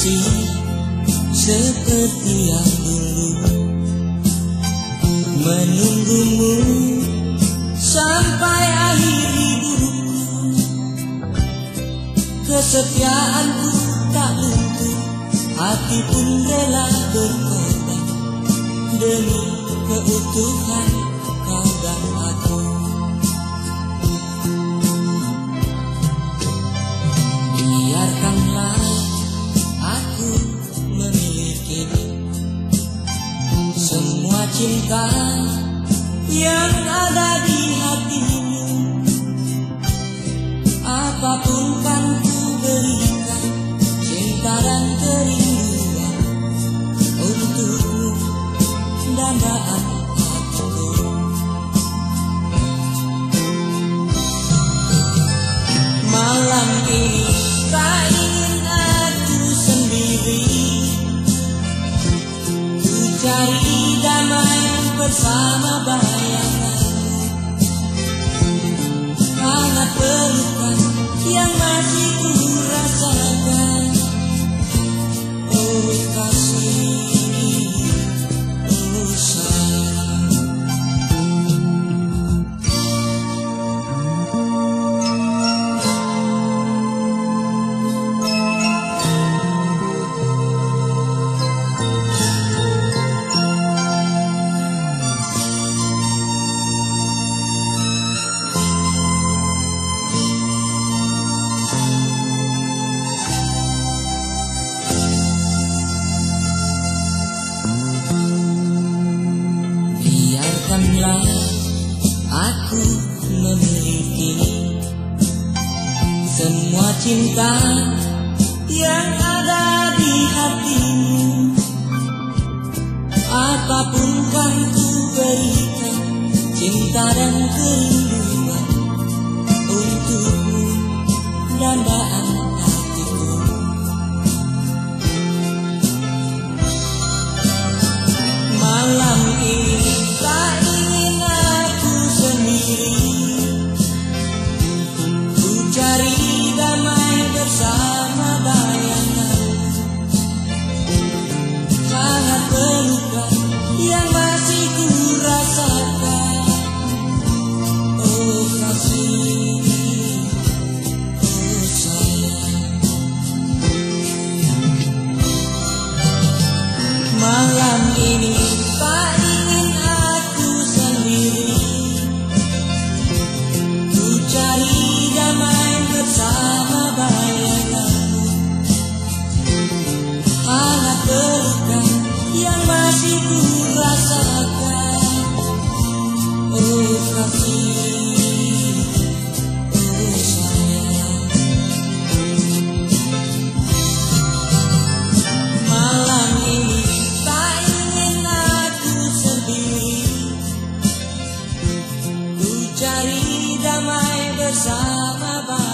kasih seperti yang dulu, menunggumu sampai akhir hidupku. Kesetiaanku tak luntur, hati pun rela berkorban demi keutuhan kau dan aku. Biarkanlah aku memiliki semua cinta yang ada di hatimu. Apapun kan ku berikan, cinta dan kerinduan untukmu, dambaan hatiku. Malam ini tak ingin aku sendiri, ku cari damai bersama bayanganmu. Hangat pelukan yang masih ku rasakan, oh kasih, oh sayang. Biarkanlah aku memiliki semua cinta yang ada di hatimu. Apapun kan ku berikan, cinta dan kerinduan untukmu, dambaan hatiku. Malam ini tak ingin aku sendiri, ku cari damai bersama bayangan. Hangat pelukan yang masih ku rasakan, oh kasih, oh sayang. Malam ini tak ingin aku sendiri, ku cari damai bersama bayanganmu. Hangat pelukan yang masih ku rasakan, oh kasih, oh sayang. Malam ini tak ingin aku sendiri, ku cari damai bersama bayanganmu.